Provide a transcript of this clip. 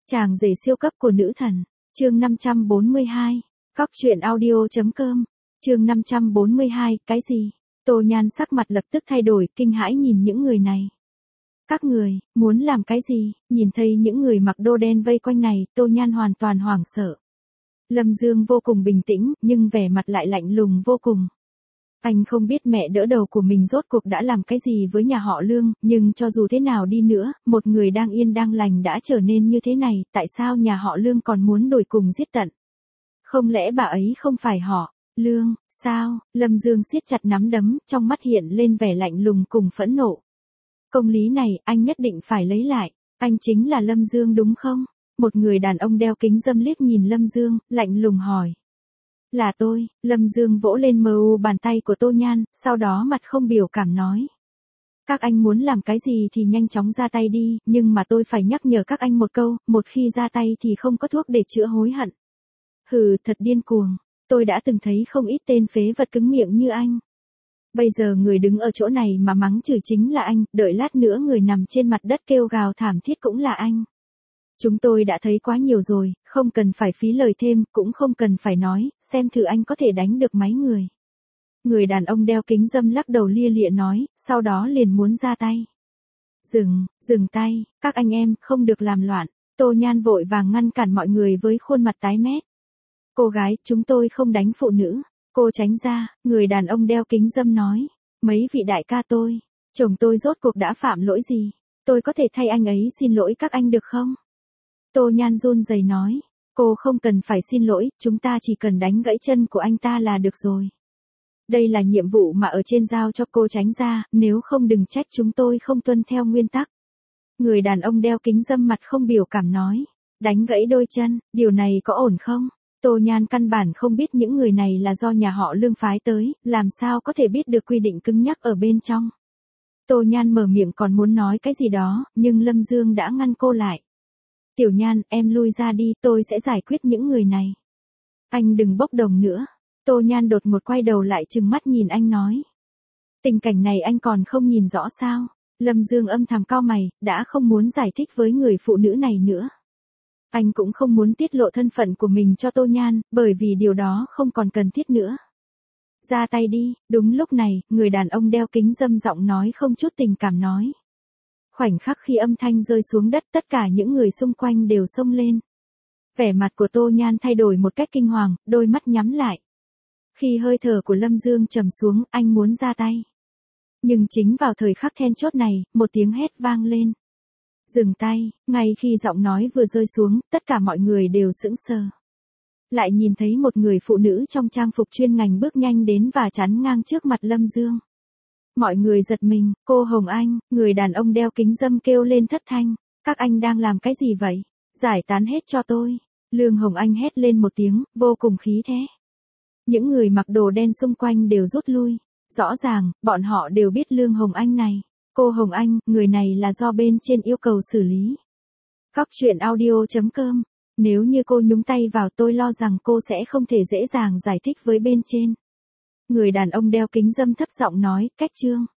Chàng rể siêu cấp của nữ thần. Chương 542. Cóc truyện audio.com. Chương 542, cái gì? Tô Nhan sắc mặt lập tức thay đổi, kinh hãi nhìn những người này. Các người, muốn làm cái gì? Nhìn thấy những người mặc đồ đen vây quanh này, Tô Nhan hoàn toàn hoảng sợ. Lâm Dương vô cùng bình tĩnh, nhưng vẻ mặt lại lạnh lùng vô cùng. Anh không biết mẹ đỡ đầu của mình rốt cuộc đã làm cái gì với nhà họ Lương, nhưng cho dù thế nào đi nữa, một người đang yên đang lành đã trở nên như thế này, tại sao nhà họ Lương còn muốn đuổi cùng giết tận? Không lẽ bà ấy không phải họ, Lương, sao? Lâm Dương siết chặt nắm đấm, trong mắt hiện lên vẻ lạnh lùng cùng phẫn nộ. Công lý này, anh nhất định phải lấy lại, anh chính là Lâm Dương đúng không? Một người đàn ông đeo kính râm liếc nhìn Lâm Dương, lạnh lùng hỏi. Là tôi. Lâm Dương vỗ lên mờ u bàn tay của Tô Nhan, sau đó mặt không biểu cảm nói. Các anh muốn làm cái gì thì nhanh chóng ra tay đi, nhưng mà tôi phải nhắc nhở các anh một câu, một khi ra tay thì không có thuốc để chữa hối hận. Hừ, thật điên cuồng, tôi đã từng thấy không ít tên phế vật cứng miệng như anh. Bây giờ người đứng ở chỗ này mà mắng chửi chính là anh, đợi lát nữa người nằm trên mặt đất kêu gào thảm thiết cũng là anh. Chúng tôi đã thấy quá nhiều rồi, không cần phải phí lời thêm, cũng không cần phải nói, xem thử anh có thể đánh được mấy người. Người đàn ông đeo kính râm lắc đầu lia lịa nói, sau đó liền muốn ra tay. Dừng tay, các anh em, không được làm loạn. Tô Nhan vội vàng ngăn cản mọi người với khuôn mặt tái mét. Cô gái, chúng tôi không đánh phụ nữ. Cô tránh ra, người đàn ông đeo kính râm nói. Mấy vị đại ca tôi, chồng tôi rốt cuộc đã phạm lỗi gì? Tôi có thể thay anh ấy xin lỗi các anh được không? Tô Nhan run rẩy nói, cô không cần phải xin lỗi, chúng ta chỉ cần đánh gãy chân của anh ta là được rồi. Đây là nhiệm vụ mà ở trên giao cho cô tránh ra, nếu không đừng trách chúng tôi không tuân theo nguyên tắc. Người đàn ông đeo kính râm mặt không biểu cảm nói, đánh gãy đôi chân, điều này có ổn không? Tô Nhan căn bản không biết những người này là do nhà họ Lương phái tới, làm sao có thể biết được quy định cứng nhắc ở bên trong. Tô Nhan mở miệng còn muốn nói cái gì đó, nhưng Lâm Dương đã ngăn cô lại. Tiểu Nhan, em lui ra đi, tôi sẽ giải quyết những người này. Anh đừng bốc đồng nữa. Tô Nhan đột ngột quay đầu lại trừng mắt nhìn anh nói. Tình cảnh này anh còn không nhìn rõ sao? Lâm Dương âm thầm cau mày, đã không muốn giải thích với người phụ nữ này nữa. Anh cũng không muốn tiết lộ thân phận của mình cho Tô Nhan, bởi vì điều đó không còn cần thiết nữa. Ra tay đi, đúng lúc này, người đàn ông đeo kính râm giọng nói không chút tình cảm nói. Khoảnh khắc khi âm thanh rơi xuống đất, tất cả những người xung quanh đều xông lên. Vẻ mặt của Tô Nhan thay đổi một cách kinh hoàng, đôi mắt nhắm lại. Khi hơi thở của Lâm Dương trầm xuống, anh muốn ra tay. Nhưng chính vào thời khắc then chốt này, một tiếng hét vang lên. Dừng tay, ngay khi giọng nói vừa rơi xuống, tất cả mọi người đều sững sờ. Lại nhìn thấy một người phụ nữ trong trang phục chuyên ngành bước nhanh đến và chắn ngang trước mặt Lâm Dương. Mọi người giật mình, cô Hồng Anh, người đàn ông đeo kính râm kêu lên thất thanh. Các anh đang làm cái gì vậy? Giải tán hết cho tôi. Lương Hồng Anh hét lên một tiếng, vô cùng khí thế. Những người mặc đồ đen xung quanh đều rút lui. Rõ ràng, bọn họ đều biết Lương Hồng Anh này. Cô Hồng Anh, người này là do bên trên yêu cầu xử lý. Cóc truyện audio.com. Nếu như cô nhúng tay vào tôi lo rằng cô sẽ không thể dễ dàng giải thích với bên trên. Người đàn ông đeo kính râm thấp giọng nói, cách chương.